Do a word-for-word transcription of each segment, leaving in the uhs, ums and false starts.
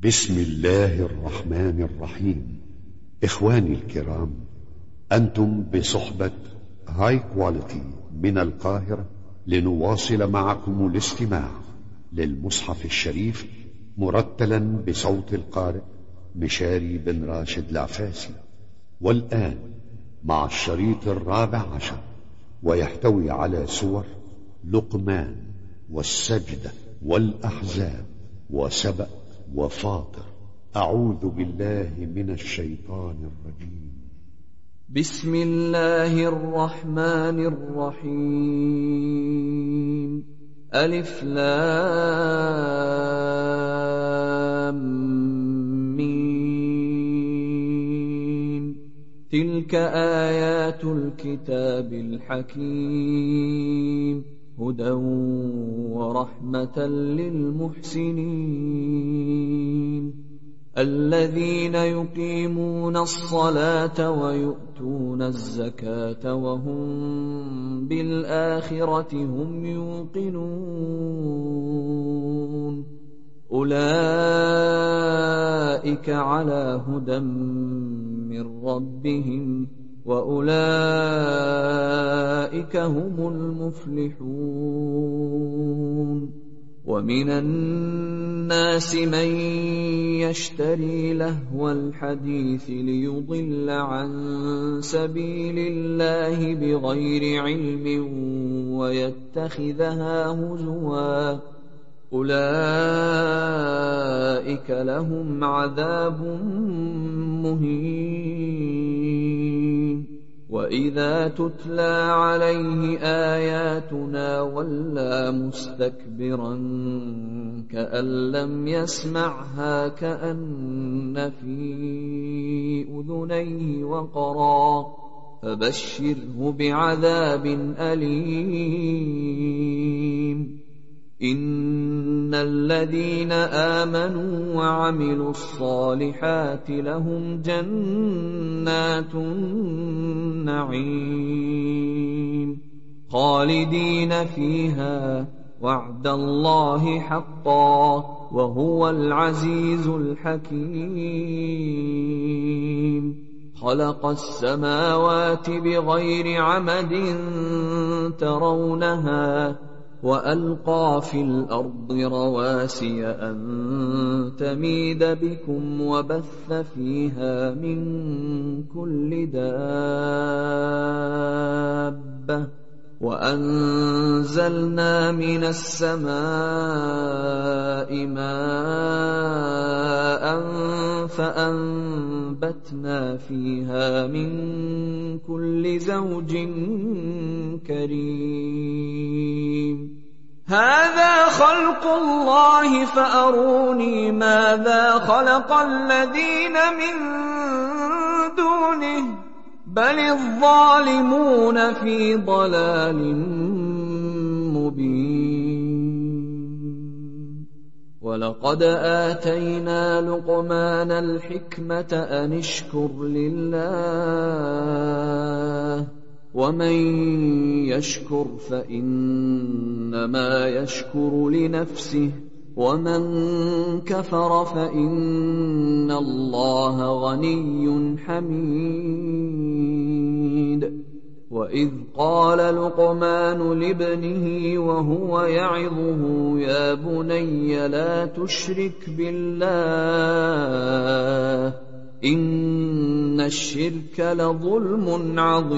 بسم الله الرحمن الرحيم. إخواني الكرام، أنتم بصحبة هاي كواليتي من القاهرة لنواصل معكم الاستماع للمصحف الشريف مرتلا بصوت القارئ مشاري بن راشد العفاسي. والآن مع الشريط الرابع عشر، ويحتوي على سور لقمان والسجدة والأحزاب وسبأ وفاطر. أعوذ بالله من الشيطان الرجيم. بسم الله الرحمن الرحيم. ألف لام ميم. تلك آيات الكتاب الحكيم، هدى ورحمة للمحسنين الذين يقيمون الصلاة ويؤتون الزكاة وهم بالآخرة هم يوقنون. أولئك على هدى من ربهم وأولئك هم المفلحون. ومن الناس من يشتري لهو الحديث ليضل عن سبيل الله بغير علم ويتخذها هزوا، أولئك لهم عذاب مهين. وإذا تتلى عليه آياتنا ولى مستكبرا كأن لم يسمعها كأن في أذنيه وقرا، فبشره بعذاب أليم. إن الذين آمنوا وعملوا الصالحات لهم جنات النعيم خالدين فيها، وعد الله حقا وهو العزيز الحكيم. خلق السماوات بغير عمد ترونها وألقى في الأرض رواسي أن تميد بكم وبث فيها من كل دابة، وأنزلنا من السماء ماء فأنبتنا فيها من كل زوج كريم. هذا خلق الله فأروني ماذا خلق الذين من دونه، بل الظالمون في ضلال مبين. ولقد آتينا لقمان الحكمة أن اشكر لله، ومن يشكر فإنما يشكر لنفسه، ومن كفر فإن الله غني حميد. وإذ قال لقمان لابنه وهو يعظه يا بني لا تشرك بالله إن الشرك لظلم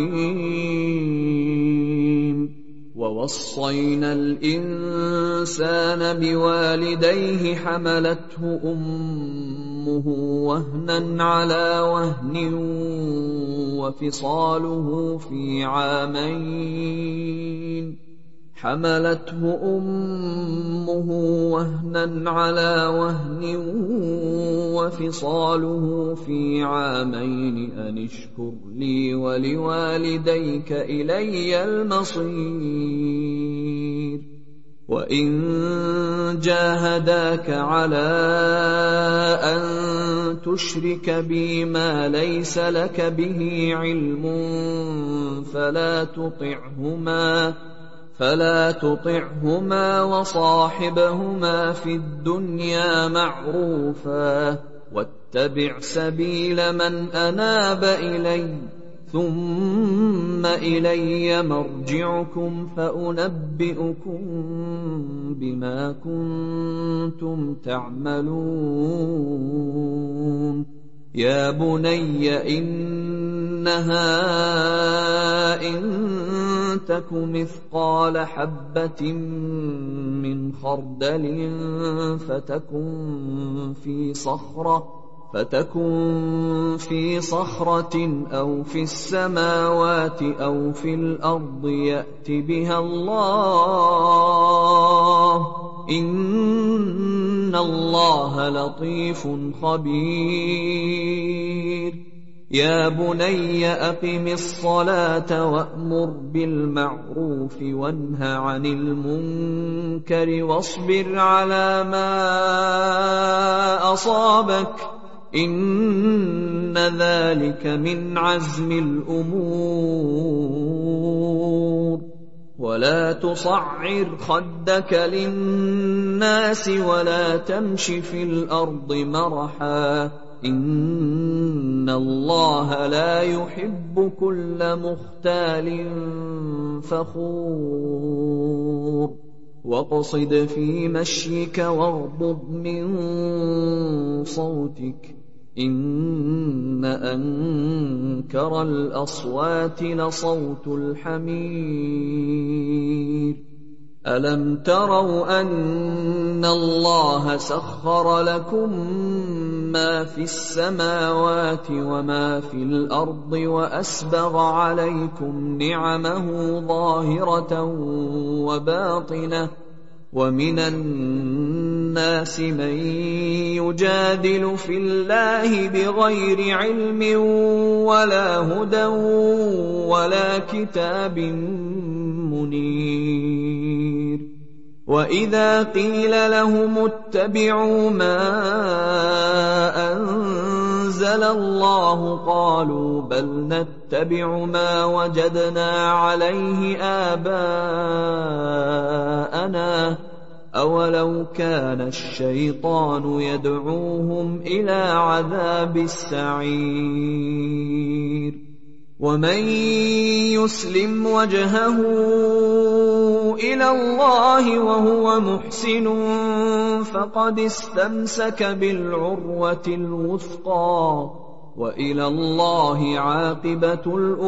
عظيم. ووصينا الإنسان بوالديه حملته أمه وهنا على وهن وفصاله في عامين حملته أمه وهنا على وهن وفصاله في عامين أن اشكر لي ولوالديك إلي المصير. وإن جاهداك على أن تشرك بي ما ليس لك به علم فلا تطعهما فلا تطعهما وصاحبهما في الدنيا معروفا واتبع سبيل من أناب إلي ثم إلي مرجعكم فأنبئكم بما كنتم تعملون يا بني إنها إن تك مثقال حبة من خردل فتكن في صخرة فتكن في صخرة أو في السماوات أو في الأرض يأت بها الله إن الله لطيف خبير يا بني أقم الصلاة وأمر بالمعروف وانه عن المنكر واصبر على ما أصابك إن ذلك من عزم الأمور ولا تصعر خدك للناس ولا تمش في الأرض مرحا إن الله لا يحب كل مختال فخور واقصد في مشيك واغضض من صوتك إن أنكر الأصوات لصوت الحمير ألم تروا أن الله سخر لكم ما في السماوات وما في الأرض وأسبغ عليكم نعمه ظاهرة وباطنة ومن الناس من يجادل في الله بغير علم ولا هدى ولا كتاب منير وإذا قيل لهم اتبعوا ما أنزل الله قالوا بل نتبع ما وجدنا عليه آباءنا أولو كان الشيطان يدعوهم إلى عذاب السعير ومن يسلم وجهه إلى الله وهو محسن فقد استمسك بالعروة الوثقى وإلى الله عاقبة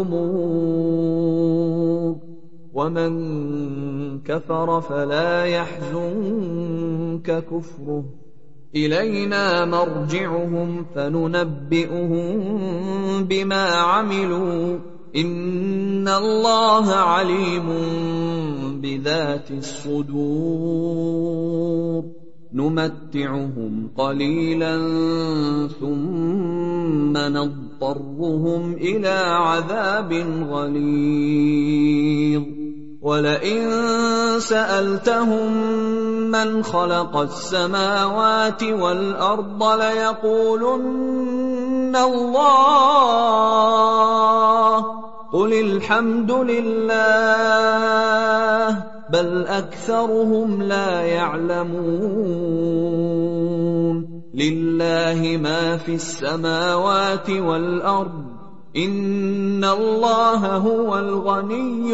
الأمور ومن كفر فلا يحزنك كفره إلينا مرجعهم فننبئهم بما عملوا إن الله عليم بذات الصدور نمتعهم قليلا ثم نضطرهم إلى عذاب غليظ ولئن سألتهم من خلق السماوات والأرض ليقولن الله قل الحمد لله بل أكثرهم لا يعلمون لله ما في السماوات والأرض إن الله هو الغني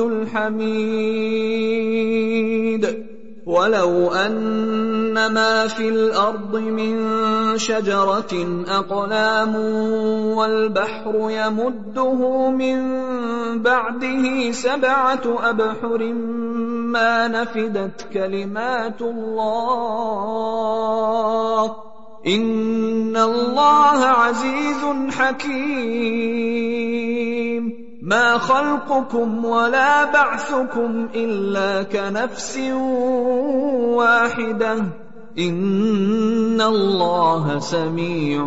الحميد ولو أن ما في الأرض من شجرة أقلام والبحر يمده من بعده سبعة أبحر ما نفدت كلمات الله إن الله عزيز حكيم ما خلقكم ولا بعثكم إلا كنفس واحدة إن الله سميع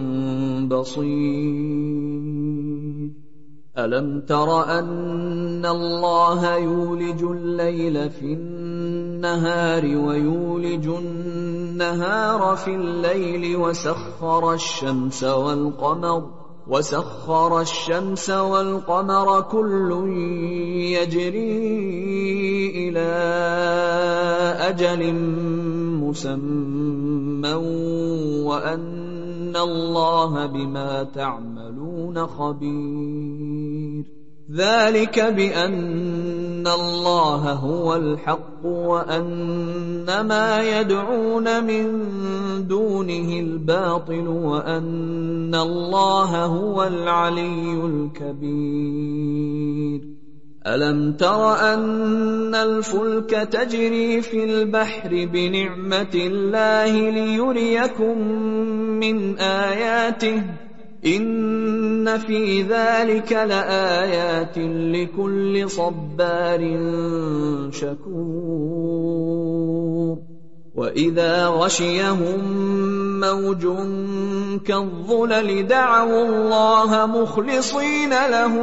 بصير ألم تر أن الله يولج الليل في النهار ويولج النهار في الليل وسخر الشمس والقمر وسخر الشمس والقمر كل يجري إلى أجل مسمى وأن الله بما تعملون خبير. ذلك بأن الله هو الحق وأن ما يدعون من دونه الباطل وأن الله هو العلي الكبير. ألم تر أن الفلك تجري في البحر بنعمة الله ليريكم من آياته إن في ذلك لآيات لكل صبار شكور. وإذا غشيهم موج كالظلل دعوا الله مخلصين له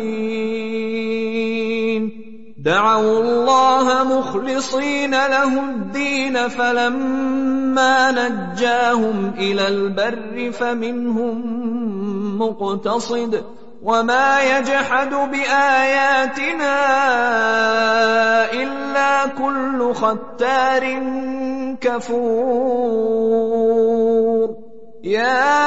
الدين دعوا الله مخلصين له الدين فلما نجاهم إلى البر فمنهم مقتصد وما يجحد بآياتنا إلا كل ختار كفور. يا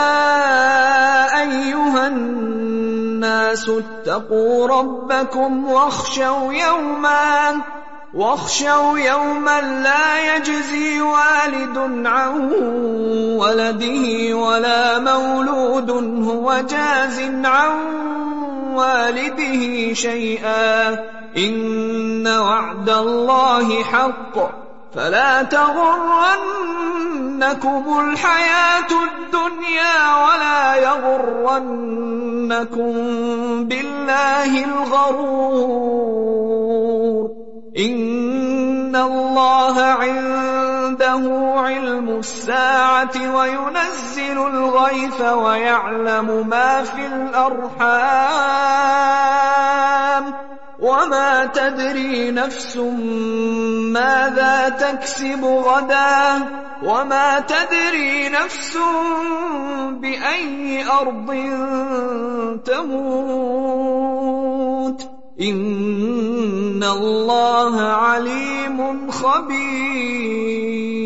أيها الناس اتقوا ربكم واخشوا يوما واخشوا يوما لا يجزي والد عن ولده ولا مولود هو جاز عن والده شيئا إن وعد الله حق فلا تغرنكم الحياة الدنيا ولا يغرنكم بالله الغرور. إن الله عنده علم الساعة وينزل الغيث ويعلم ما في الأرحام وما تدري نفس ماذا تكسب غدا وما تدري نفس بأي أرض تموت إن الله عليم خبير.